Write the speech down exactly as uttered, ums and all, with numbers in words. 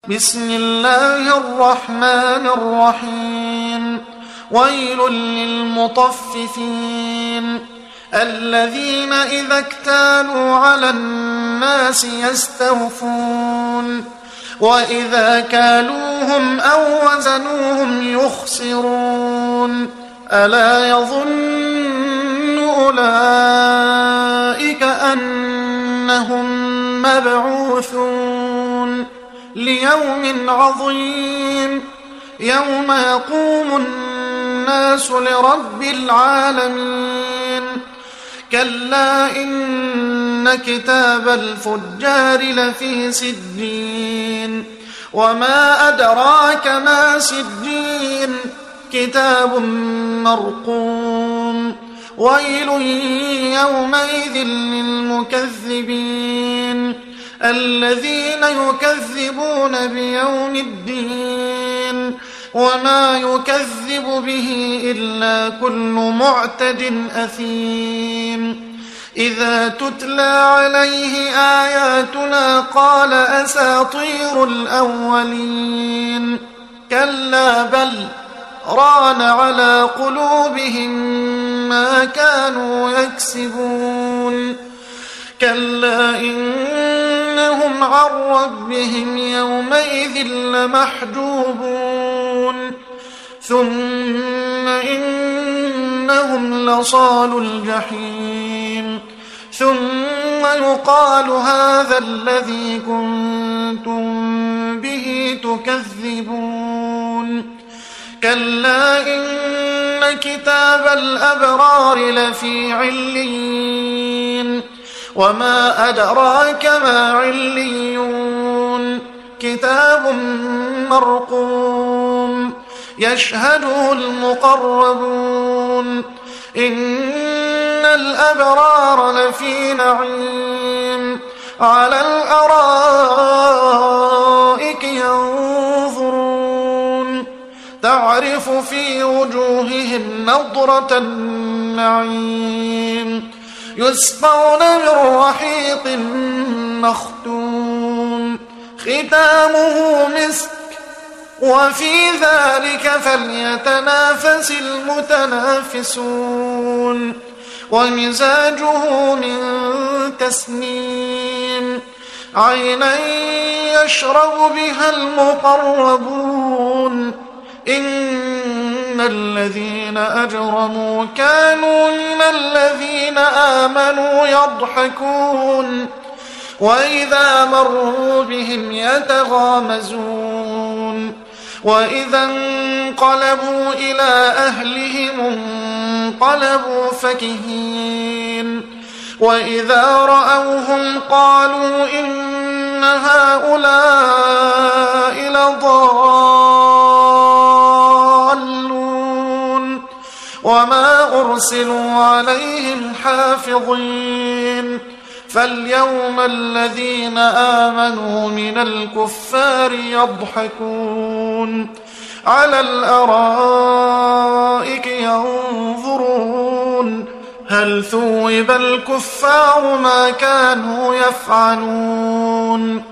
بسم الله الرحمن الرحيم ويل للمطففين الذين إذا اكتالوا على الناس يستوفون وإذا كالوهم أو وزنوهم يخسرون ألا يظن أولئك أنهم مبعوثون ليوم عظيم يوم يقوم الناس لرب العالمين كلا إن كتاب الفجار لفي سجين وما أدراك ما سجين كتاب مرقوم ويل يومئذ للمكذبين الذين يكذبون بيوم الدين وما يكذب به إلا كل معتد أثيم إذا تتلى عليه آياتنا قال أساطير الأولين كلا بل ران على قلوبهم ما كانوا يكسبون كلا إنهم عن ربهم يومئذ لمحجوبون ثم إنهم لصالو الجحيم ثم يقال هذا الذي كنتم به تكذبون كلا إن كتاب الأبرار لفي عليين وما أدراك ما عليون كتاب مرقوم يشهده المقربون إن الأبرار لفي نعيم على الأرائك ينظرون تعرف في وجوههم نضرة النعيم يسقون من رحيق مختوم ختامه مسك وفي ذلك فليتنافس المتنافسون ومزاجه من تسنيم عينا يشرب بها المقربون إن الذين أجرموا كانوا من الذين آمنوا يضحكون وإذا مروا بهم يتغامزون وإذا انقلبوا إلى أهلهم انقلبوا فكهين وإذا رأوهم قالوا إن هؤلاء لضالون وما أرسلوا عليهم حافظين فاليوم الذين آمنوا من الكفار يضحكون على الأرائك ينظرون هل ثوب الكفار ما كانوا يفعلون